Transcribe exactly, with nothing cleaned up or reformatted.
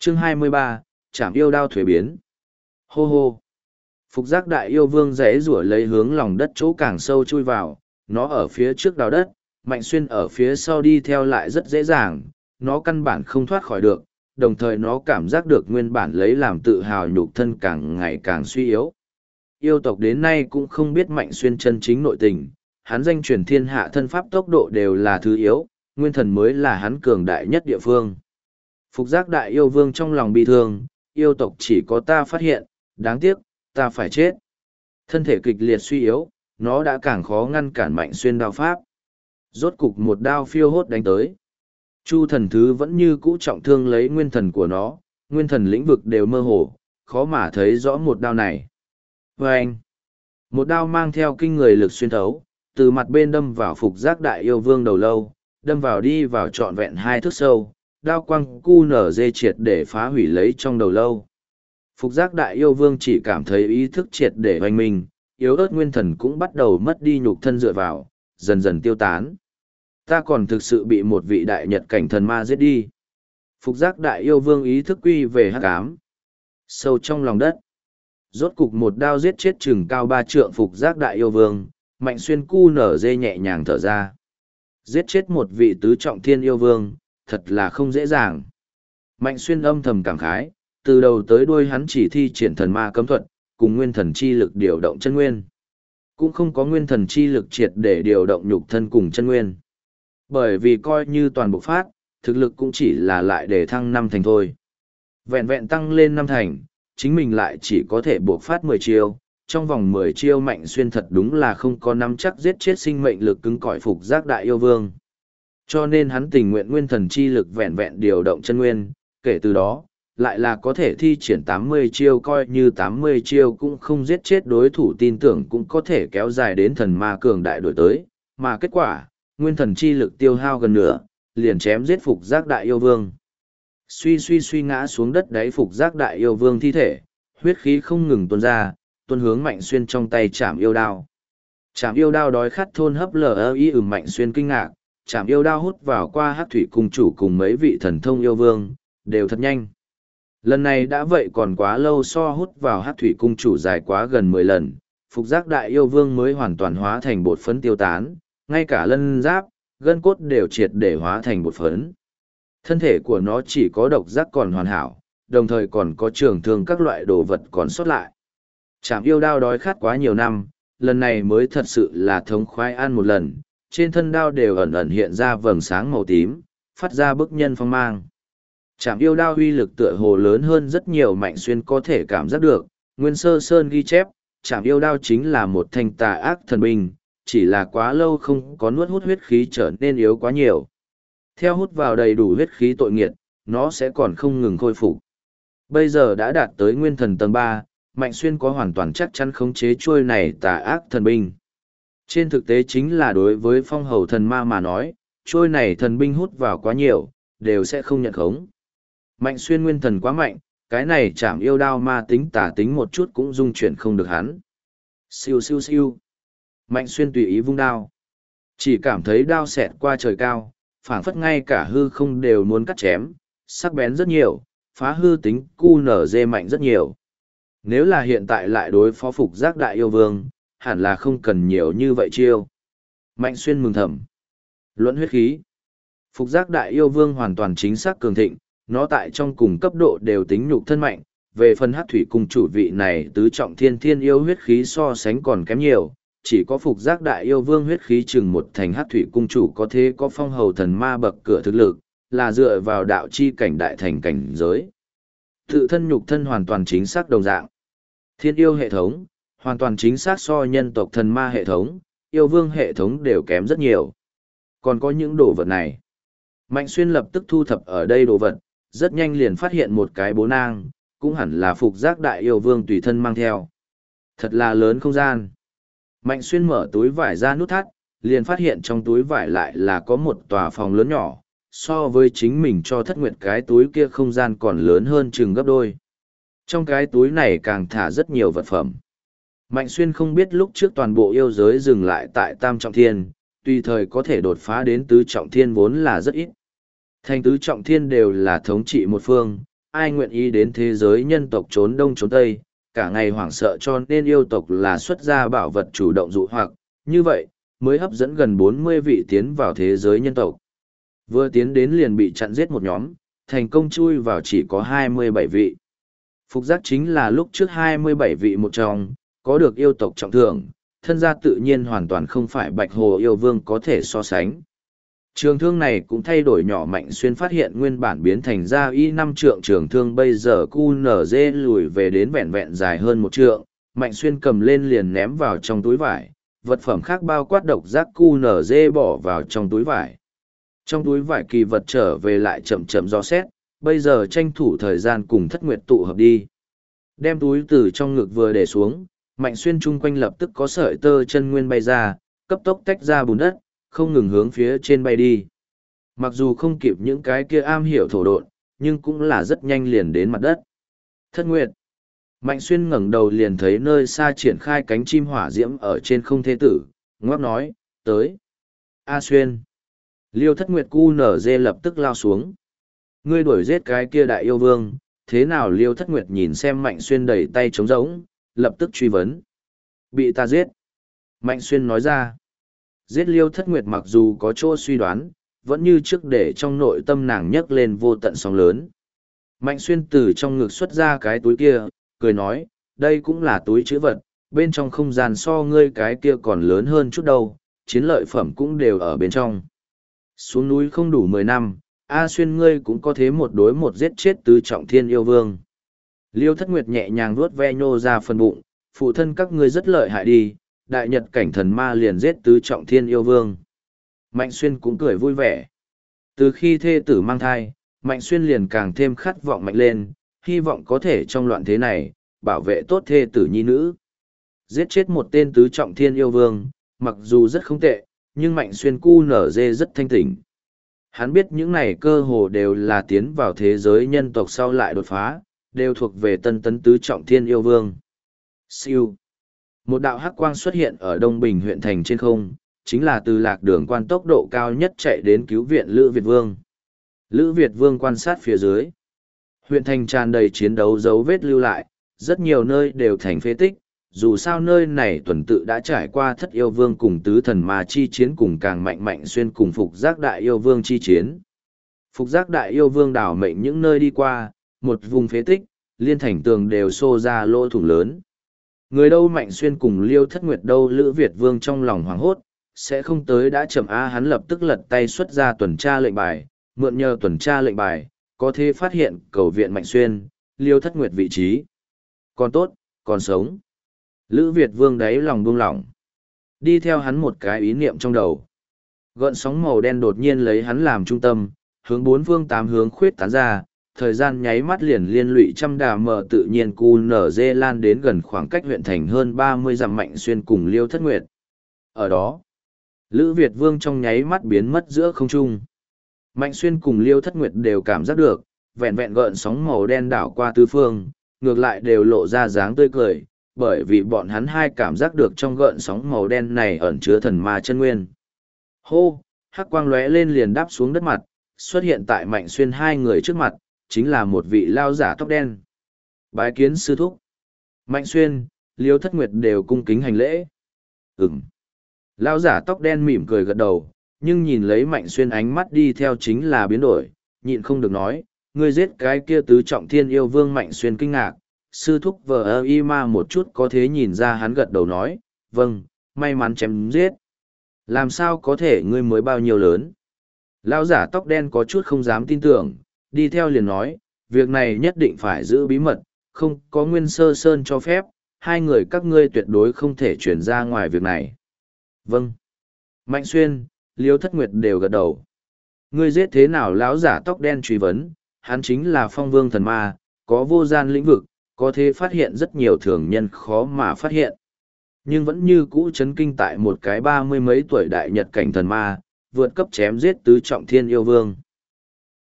Chương hai mươi ba, Trảm yêu đao thuế biến. Hô hô. Phục giác đại yêu vương rẽ rủa lấy hướng lòng đất chỗ càng sâu chui vào, nó ở phía trước đào đất, Mạnh Xuyên ở phía sau đi theo lại rất dễ dàng, nó căn bản không thoát khỏi được, đồng thời nó cảm giác được nguyên bản lấy làm tự hào nhục thân càng ngày càng suy yếu. Yêu tộc đến nay cũng không biết Mạnh Xuyên chân chính nội tình, hắn danh truyền thiên hạ thân pháp tốc độ đều là thứ yếu, nguyên thần mới là hắn cường đại nhất địa phương. Phục giác đại yêu vương trong lòng bi thương, yêu tộc chỉ có ta phát hiện, đáng tiếc, ta phải chết. Thân thể kịch liệt suy yếu, nó đã càng khó ngăn cản Mạnh Xuyên đao pháp. Rốt cục một đao phiêu hốt đánh tới. Chu thần thứ vẫn như cũ trọng thương lấy nguyên thần của nó, nguyên thần lĩnh vực đều mơ hồ, khó mà thấy rõ một đao này. Và anh, một đao mang theo kinh người lực xuyên thấu, từ mặt bên đâm vào phục giác đại yêu vương đầu lâu, đâm vào đi vào trọn vẹn hai thước sâu, đao quăng cu nở dê triệt để phá hủy lấy trong đầu lâu. Phục giác đại yêu vương chỉ cảm thấy ý thức triệt để hoành mình, yếu ớt nguyên thần cũng bắt đầu mất đi nhục thân dựa vào, dần dần tiêu tán. Ta còn thực sự bị một vị đại nhật cảnh thần ma giết đi. Phục giác đại yêu vương ý thức quy về hắc ám. Sâu trong lòng đất. Rốt cục một đao giết chết chừng cao ba trượng phục giác đại yêu vương, Mạnh Xuyên cu nở dê nhẹ nhàng thở ra. Giết chết một vị tứ trọng thiên yêu vương, thật là không dễ dàng. Mạnh Xuyên âm thầm cảm khái, từ đầu tới đuôi hắn chỉ thi triển thần ma cấm thuật, cùng nguyên thần chi lực điều động chân nguyên. Cũng không có nguyên thần chi lực triệt để điều động nhục thân cùng chân nguyên. Bởi vì coi như toàn bộ phát, thực lực cũng chỉ là lại để thăng năm thành thôi. Vẹn vẹn tăng lên năm thành, chính mình lại chỉ có thể buộc phát mười chiêu. Trong vòng mười chiêu Mạnh Xuyên thật đúng là không có nắm chắc giết chết sinh mệnh lực cứng cỏi phục giác đại yêu vương. Cho nên hắn tình nguyện nguyên thần chi lực vẹn vẹn điều động chân nguyên, kể từ đó, lại là có thể thi triển tám mươi chiêu, coi như tám mươi chiêu cũng không giết chết đối thủ, tin tưởng cũng có thể kéo dài đến thần ma cường đại đổi tới, mà kết quả, nguyên thần chi lực tiêu hao gần nửa, liền chém giết phục giác đại yêu vương. Suy suy suy ngã xuống đất đáy phục giác đại yêu vương thi thể, huyết khí không ngừng tuôn ra, tuôn hướng Mạnh Xuyên trong tay Trảm yêu đao. Trảm yêu đao đói khát thôn hấp lờ ý ừm Mạnh Xuyên kinh ngạc, Trảm yêu đao hút vào qua Hắc thủy cung chủ cùng mấy vị thần thông yêu vương, đều thật nhanh. Lần này đã vậy còn quá lâu, so hút vào Hắc thủy cung chủ dài quá gần mười lần, phục giác đại yêu vương mới hoàn toàn hóa thành bột phấn tiêu tán, ngay cả lân giáp, gân cốt đều triệt để hóa thành bột phấn. Thân thể của nó chỉ có độc giác còn hoàn hảo, đồng thời còn có trường thương các loại đồ vật còn sót lại. Trảm yêu đao đói khát quá nhiều năm, lần này mới thật sự là thống khoái ăn một lần, trên thân đao đều ẩn ẩn hiện ra vầng sáng màu tím, phát ra bức nhân phong mang. Trảm yêu đao uy lực tựa hồ lớn hơn rất nhiều, Mạnh Xuyên có thể cảm giác được, Nguyên Sơ Sơn ghi chép, Trảm yêu đao chính là một thanh tà ác thần binh, chỉ là quá lâu không có nuốt hút huyết khí trở nên yếu quá nhiều. Theo hút vào đầy đủ huyết khí tội nghiệt, nó sẽ còn không ngừng khôi phục. Bây giờ đã đạt tới nguyên thần tầng ba, Mạnh Xuyên có hoàn toàn chắc chắn khống chế chuôi này tà ác thần binh. Trên thực tế chính là đối với phong hầu thần ma mà nói, chuôi này thần binh hút vào quá nhiều, đều sẽ không nhận khống. Mạnh Xuyên nguyên thần quá mạnh, cái này Trảm yêu đao ma tính tà tính một chút cũng dung chuyển không được hắn. Siêu siêu siêu. Mạnh Xuyên tùy ý vung đao. Chỉ cảm thấy đao xẹt qua trời cao, phảng phất ngay cả hư không đều muốn cắt chém, sắc bén rất nhiều, phá hư tính cu nở dê mạnh rất nhiều. Nếu là hiện tại lại đối phó phục giác đại yêu vương, hẳn là không cần nhiều như vậy chiêu. Mạnh Xuyên mừng thầm. Luận huyết khí. Phục giác đại yêu vương hoàn toàn chính xác cường thịnh, nó tại trong cùng cấp độ đều tính nhục thân mạnh. Về phần Hắc thủy cung chủ vị này tứ trọng thiên thiên yêu huyết khí so sánh còn kém nhiều, chỉ có phục giác đại yêu vương huyết khí chừng một thành Hắc thủy cung chủ có thế có phong hầu thần ma bậc cửa thực lực, là dựa vào đạo chi cảnh đại thành cảnh giới. Tự thân nhục thân hoàn toàn chính xác đồng dạng. Thiên yêu hệ thống, hoàn toàn chính xác so nhân tộc thần ma hệ thống, yêu vương hệ thống đều kém rất nhiều. Còn có những đồ vật này. Mạnh Xuyên lập tức thu thập ở đây đồ vật, rất nhanh liền phát hiện một cái bố nang, cũng hẳn là phục giác đại yêu vương tùy thân mang theo. Thật là lớn không gian. Mạnh Xuyên mở túi vải ra nút thắt, liền phát hiện trong túi vải lại là có một tòa phòng lớn nhỏ, so với chính mình cho Thất Nguyệt cái túi kia không gian còn lớn hơn chừng gấp đôi. Trong cái túi này càng thả rất nhiều vật phẩm. Mạnh Xuyên không biết lúc trước toàn bộ yêu giới dừng lại tại Tam Trọng Thiên, tùy thời có thể đột phá đến Tứ Trọng Thiên vốn là rất ít. Thành Tứ Trọng Thiên đều là thống trị một phương, ai nguyện ý đến thế giới nhân tộc trốn đông trốn tây, cả ngày hoảng sợ cho nên yêu tộc là xuất gia bảo vật chủ động dụ hoặc, như vậy, mới hấp dẫn gần bốn mươi vị tiến vào thế giới nhân tộc. Vừa tiến đến liền bị chặn giết một nhóm, thành công chui vào chỉ có hai mươi bảy vị. Phục giác chính là lúc trước hai mươi bảy vị một trong, có được yêu tộc trọng thưởng, thân gia tự nhiên hoàn toàn không phải Bạch Hồ yêu vương có thể so sánh. Trường thương này cũng thay đổi nhỏ. Mạnh Xuyên phát hiện nguyên bản biến thành ra y năm trượng trường thương bây giờ cu nở dê lùi về đến vẹn vẹn dài hơn một trượng. Mạnh Xuyên cầm lên liền ném vào trong túi vải, vật phẩm khác bao quát độc giác cu nở dê bỏ vào trong túi vải. Trong túi vải kỳ vật trở về lại chậm chậm dò xét, bây giờ tranh thủ thời gian cùng Thất Nguyệt tụ hợp đi. Đem túi từ trong ngực vừa để xuống, Mạnh Xuyên chung quanh lập tức có sợi tơ chân nguyên bay ra, cấp tốc tách ra bùn đất, không ngừng hướng phía trên bay đi. Mặc dù không kịp những cái kia am hiểu thổ độn, nhưng cũng là rất nhanh liền đến mặt đất. Thất Nguyệt. Mạnh Xuyên ngẩng đầu liền thấy nơi xa triển khai cánh chim hỏa diễm ở trên không thế tử, ngoắc nói, tới. A Xuyên. Liêu Thất Nguyệt cu nở dê lập tức lao xuống. Ngươi đuổi giết cái kia đại yêu vương, thế nào Liêu Thất Nguyệt nhìn xem Mạnh Xuyên đẩy tay trống rỗng, lập tức truy vấn. Bị ta giết. Mạnh Xuyên nói ra. Giết Liêu Thất Nguyệt mặc dù có chỗ suy đoán, vẫn như trước để trong nội tâm nàng nhấc lên vô tận sóng lớn. Mạnh Xuyên từ trong ngực xuất ra cái túi kia, cười nói, đây cũng là túi chữ vật, bên trong không gian so ngươi cái kia còn lớn hơn chút đâu, chiến lợi phẩm cũng đều ở bên trong. Xuống núi không đủ mười năm, A Xuyên ngươi cũng có thế một đối một giết chết tứ trọng thiên yêu vương. Liêu Thất Nguyệt nhẹ nhàng vuốt ve nhô ra phần bụng, phụ thân các ngươi rất lợi hại đi, đại nhật cảnh thần ma liền giết tứ trọng thiên yêu vương. Mạnh Xuyên cũng cười vui vẻ. Từ khi thê tử mang thai, Mạnh Xuyên liền càng thêm khát vọng mạnh lên, hy vọng có thể trong loạn thế này, bảo vệ tốt thê tử nhi nữ. Giết chết một tên tứ trọng thiên yêu vương, mặc dù rất không tệ, nhưng Mạnh Xuyên cu nở dê rất thanh tỉnh. Hắn biết những này cơ hồ đều là tiến vào thế giới nhân tộc sau lại đột phá, đều thuộc về tân tấn tứ trọng thiên yêu vương. Siêu. Một đạo hắc quang xuất hiện ở Đông Bình huyện thành trên không, chính là từ lạc đường quan tốc độ cao nhất chạy đến cứu viện Lữ Việt Vương. Lữ Việt Vương quan sát phía dưới. Huyện thành tràn đầy chiến đấu dấu vết lưu lại, rất nhiều nơi đều thành phế tích, dù sao nơi này tuần tự đã trải qua thất yêu vương cùng tứ thần ma chi chiến cùng càng mạnh Mạnh Xuyên cùng phục giác đại yêu vương chi chiến. Phục giác đại yêu vương đảo mệnh những nơi đi qua, một vùng phế tích, liên thành tường đều xô ra lỗ thủng lớn. Người đâu Mạnh Xuyên cùng Liêu Thất Nguyệt đâu Lữ Việt Vương trong lòng hoảng hốt, sẽ không tới đã chậm a hắn lập tức lật tay xuất ra tuần tra lệnh bài, mượn nhờ tuần tra lệnh bài, có thể phát hiện cầu viện Mạnh Xuyên, Liêu Thất Nguyệt vị trí. Còn tốt, còn sống. Lữ Việt Vương đáy lòng buông lỏng. Đi theo hắn một cái ý niệm trong đầu. Gợn sóng màu đen đột nhiên lấy hắn làm trung tâm, hướng bốn phương tám hướng khuyết tán ra, thời gian nháy mắt liền liên lụy trăm đà mờ tự nhiên cu nở dê lan đến gần khoảng cách huyện thành hơn ba mươi dặm Mạnh Xuyên cùng Liêu Thất Nguyệt. Ở đó, Lữ Việt Vương trong nháy mắt biến mất giữa không trung. Mạnh Xuyên cùng Liêu Thất Nguyệt đều cảm giác được, vẹn vẹn gợn sóng màu đen đảo qua tứ phương, ngược lại đều lộ ra dáng tươi cười, bởi vì bọn hắn hai cảm giác được trong gợn sóng màu đen này ẩn chứa thần ma chân nguyên. Hô, hắc quang lóe lên liền đáp xuống đất mặt, xuất hiện tại Mạnh Xuyên hai người trước mặt, chính là một vị lao giả tóc đen. Bái kiến sư thúc. Mạnh Xuyên, Liêu Thất Nguyệt đều cung kính hành lễ. Ừm. Lao giả tóc đen mỉm cười gật đầu, nhưng nhìn lấy Mạnh Xuyên ánh mắt đi theo chính là biến đổi, nhịn không được nói, ngươi giết cái kia tứ trọng thiên yêu vương. Mạnh Xuyên kinh ngạc, sư thúc vờ ơ y ma một chút có thế nhìn ra hắn gật đầu nói, vâng, may mắn chém giết. Làm sao có thể ngươi mới bao nhiêu lớn? Lao giả tóc đen có chút không dám tin tưởng, đi theo liền nói, việc này nhất định phải giữ bí mật, không có Nguyên Sơ Sơn cho phép, hai người các ngươi tuyệt đối không thể chuyển ra ngoài việc này. Vâng. Mạnh Xuyên, Liêu Thất Nguyệt đều gật đầu. Ngươi giết thế nào? Lão giả tóc đen truy vấn, hắn chính là Phong Vương thần ma, có vô gian lĩnh vực, có thể phát hiện rất nhiều thường nhân khó mà phát hiện. Nhưng vẫn như cũ chấn kinh tại một cái ba mươi mấy tuổi đại nhật cảnh thần ma, vượt cấp chém giết tứ trọng thiên yêu vương.